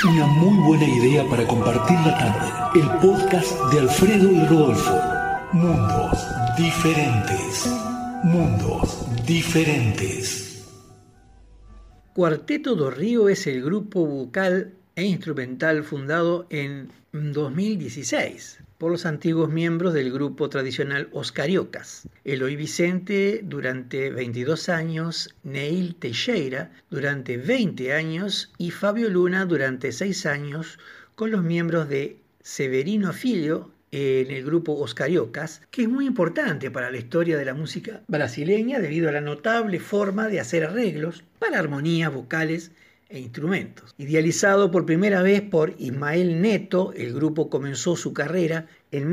Una muy buena idea para compartir la tarde. El podcast de Alfredo y Rodolfo. Mundos diferentes. Mundos diferentes. Cuarteto do Rio es el grupo vocal e instrumental fundado en 2016 por los antiguos miembros del grupo tradicional Os Cariocas. Eloy Vicente durante 22 años, Neil Teixeira durante 20 años y Fabio Luna durante 6 años, con los miembros de Severino Filho en el grupo Os Cariocas, que es muy importante para la historia de la música brasileña debido a la notable forma de hacer arreglos para armonías vocales e instrumentos. Idealizado por primera vez por Ismael Neto, el grupo comenzó su carrera en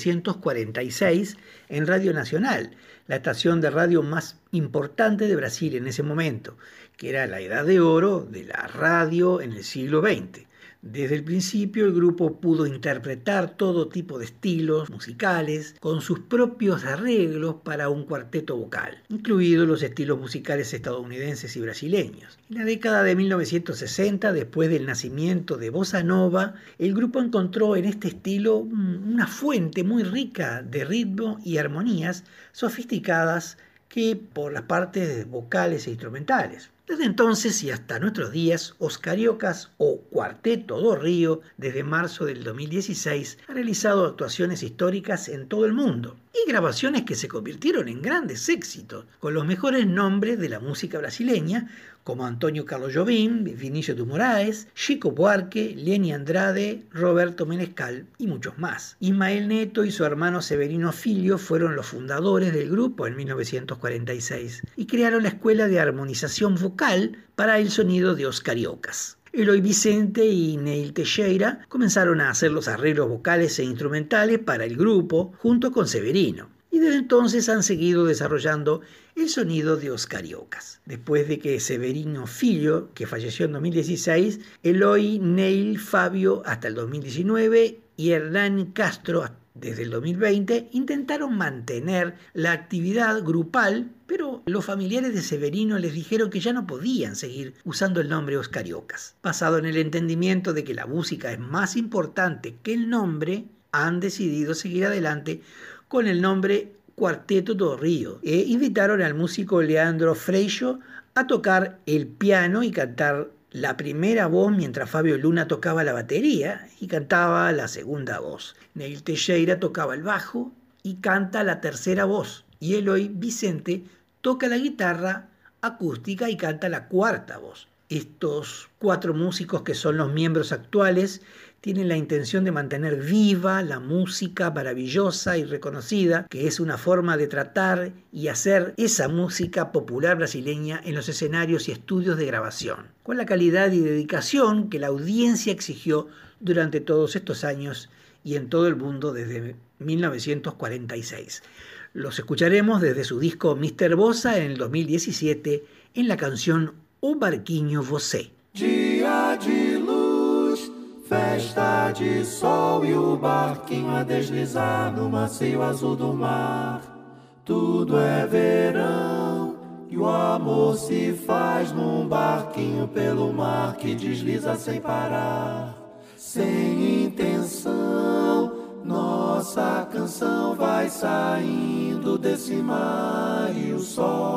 1946 en Radio Nacional, la estación de radio más importante de Brasil en ese momento, que era la edad de oro de la radio en el siglo XX. Desde el principio el grupo pudo interpretar todo tipo de estilos musicales con sus propios arreglos para un cuarteto vocal, incluidos los estilos musicales estadounidenses y brasileños. En la década de 1960, después del nacimiento de Bossa Nova, el grupo encontró en este estilo una fuente muy rica de ritmo y armonías sofisticadas que por las partes vocales e instrumentales. Desde entonces y hasta nuestros días, Os Cariocas o Cuarteto do Rio, desde marzo del 2016, ha realizado actuaciones históricas en todo el mundo y grabaciones que se convirtieron en grandes éxitos, con los mejores nombres de la música brasileña, como Antonio Carlos Jobim, Vinícius de Moraes, Chico Buarque, Lenny Andrade, Roberto Menescal y muchos más. Ismael Neto y su hermano Severino Filho fueron los fundadores del grupo en 1946 y crearon la Escuela de Armonización Vocal para el sonido de Os Cariocas. Eloy Vicente y Neil Teixeira comenzaron a hacer los arreglos vocales e instrumentales para el grupo junto con Severino, y desde entonces han seguido desarrollando el sonido de Os Cariocas. Después de que Severino Filho, que falleció en 2016, Eloy, Neil, Fabio hasta el 2019 y Hernán Castro desde el 2020 intentaron mantener la actividad grupal, pero los familiares de Severino les dijeron que ya no podían seguir usando el nombre Os Cariocas. Basado en el entendimiento de que la música es más importante que el nombre, han decidido seguir adelante con el nombre Cuarteto do Rio e invitaron al músico Leandro Freixo a tocar el piano y cantar la primera voz mientras Fabio Luna tocaba la batería y cantaba la segunda voz. Neil Teixeira tocaba el bajo y canta la tercera voz, y Eloy Vicente toca la guitarra acústica y canta la cuarta voz. Estos 4 músicos, que son los miembros actuales, tienen la intención de mantener viva la música maravillosa y reconocida, que es una forma de tratar y hacer esa música popular brasileña en los escenarios y estudios de grabación, con la calidad y dedicación que la audiencia exigió durante todos estos años y en todo el mundo desde 1946. Los escucharemos desde su disco Mr. Bossa en el 2017 en la canción O Barquinho Você. Dia de luz, festa de sol e o barquinho a deslizar no macio azul do mar. Tudo é verão e o amor se faz num barquinho pelo mar que desliza sem parar. Sem intenção, nossa canção vai saindo desse mar e o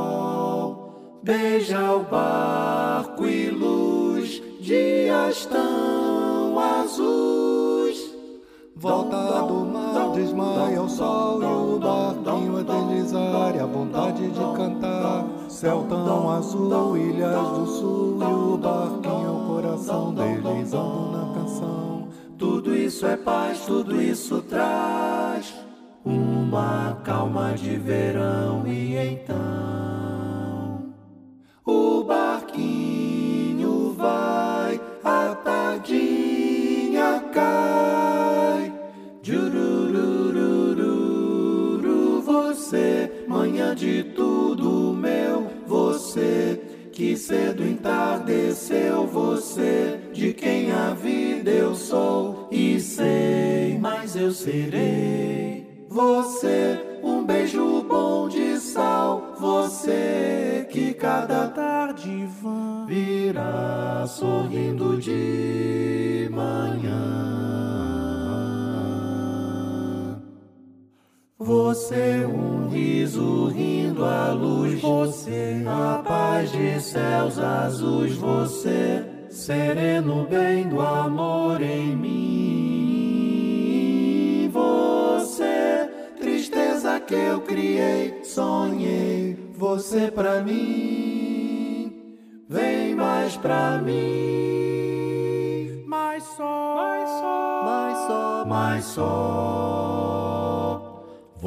sol beija o barco e luz, dias tão azuis. Volta do mar, desmaia o sol e o barquinho a deslizar e a vontade de cantar. Céu tão azul, ilhas do sul e o barquinho, o coração deslizando na canção. Tudo isso é paz, tudo isso traz uma calma de verão e então o barquinho vai, a tardinha cai. Jurururururu, você, manhã de tudo meu, você que cedo entardeceu, você de quem a vida eu sou e sei, mas eu serei. Você, um beijo bom de sal, você que cada tarde virá sorrindo de manhã. Você, um riso rindo à luz, você, a paz de céus azuis, você, sereno bem do amor em mim. Você, tristeza que eu criei, sonhei, você pra mim, vem mais pra mim. Mais só, mais só, mais só, mais só,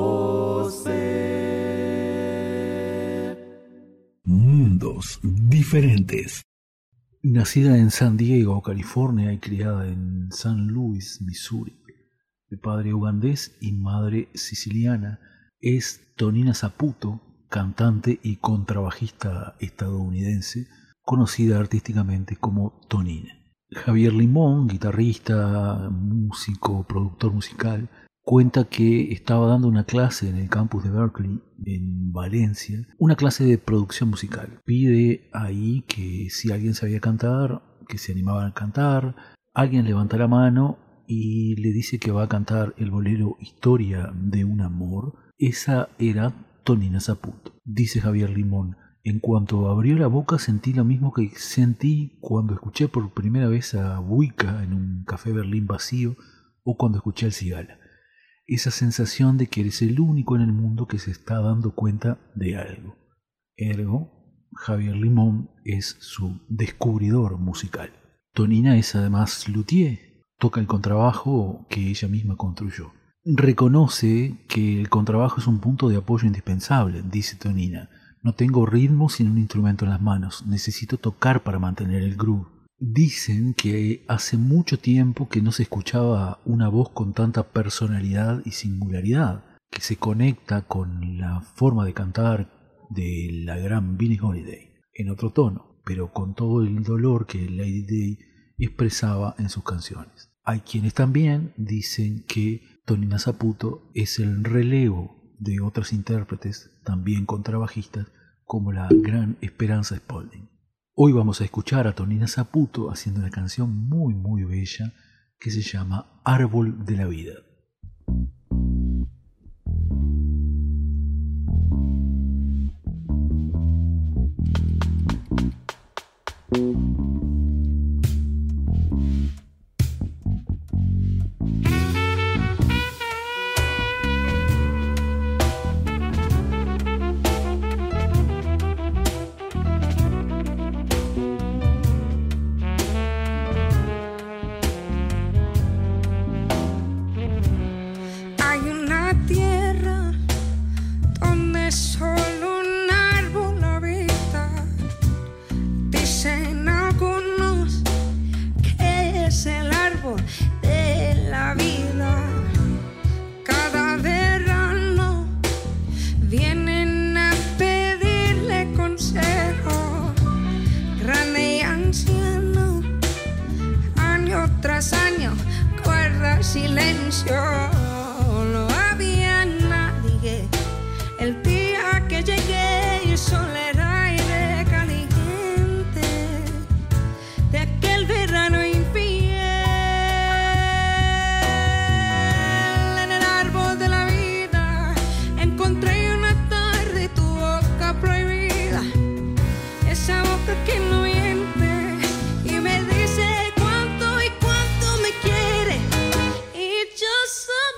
você. Mundos diferentes. Nacida en San Diego, California, y criada en San Luis, Missouri, de padre ugandés y madre siciliana, es Tonina Saputo, cantante y contrabajista estadounidense, conocida artísticamente como Tonina. Javier Limón, guitarrista, músico, productor musical, cuenta que estaba dando una clase en el campus de Berkeley, en Valencia, una clase de producción musical. Pide ahí que si alguien sabía cantar, que se animaban a cantar, alguien levanta la mano y le dice que va a cantar el bolero Historia de un amor. Esa era Tonina Saputo. Dice Javier Limón: en cuanto abrió la boca sentí lo mismo que sentí cuando escuché por primera vez a Buica en un café Berlín vacío o cuando escuché al Cigala. Esa sensación de que eres el único en el mundo que se está dando cuenta de algo. Ergo, Javier Limón es su descubridor musical. Tonina es además luthier, toca el contrabajo que ella misma construyó. Reconoce que el contrabajo es un punto de apoyo indispensable, dice Tonina. No tengo ritmo sin un instrumento en las manos, necesito tocar para mantener el groove. Dicen que hace mucho tiempo que no se escuchaba una voz con tanta personalidad y singularidad, que se conecta con la forma de cantar de la gran Billie Holiday, en otro tono, pero con todo el dolor que Lady Day expresaba en sus canciones. Hay quienes también dicen que Tonina Saputo es el relevo de otras intérpretes, también contrabajistas, como la gran Esperanza Spalding. Hoy vamos a escuchar a Tonina Saputo haciendo una canción muy muy bella que se llama Árbol de la Vida. Silencio, no había nadie. El día que llegué y el sol era aire caliente de aquel verano infiel. En el árbol de la vida encontré una tarde tu boca prohibida, esa boca que no miente y me dice cuánto me quiere. Just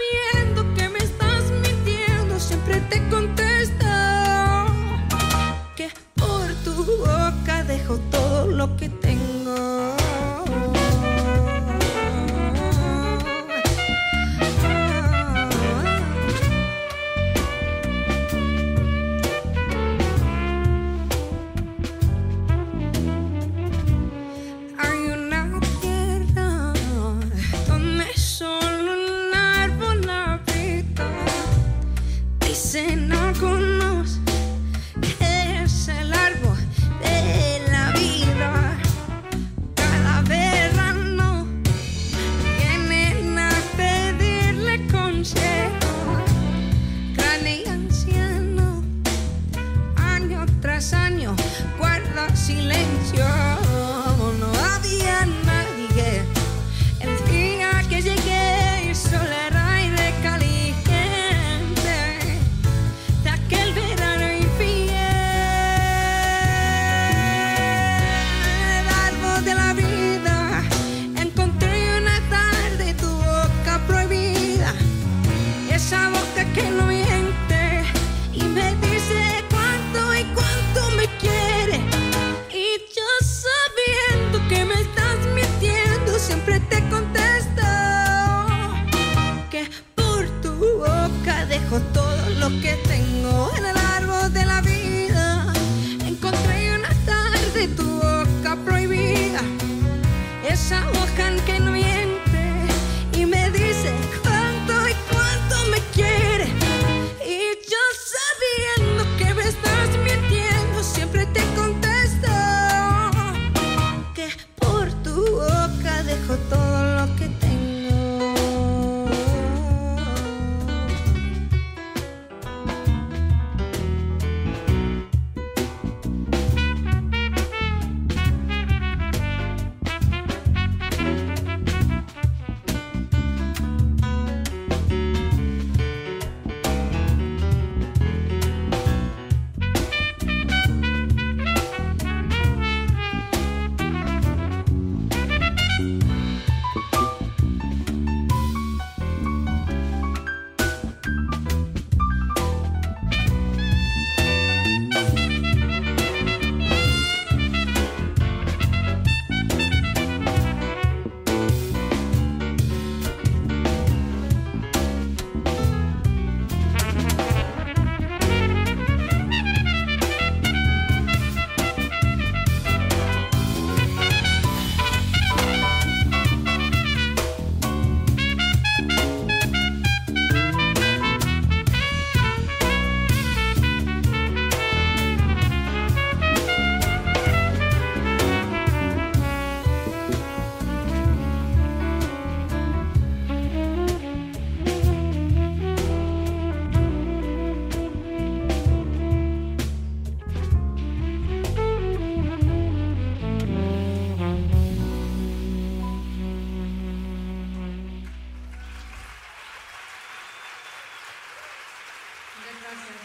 esa boca que no miente y me dice cuánto y cuánto me quiere. Y yo sabiendo que me estás mintiendo, siempre te contesto que por tu boca dejo todo lo que tengo.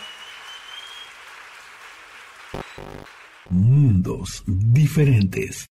Mundos diferentes.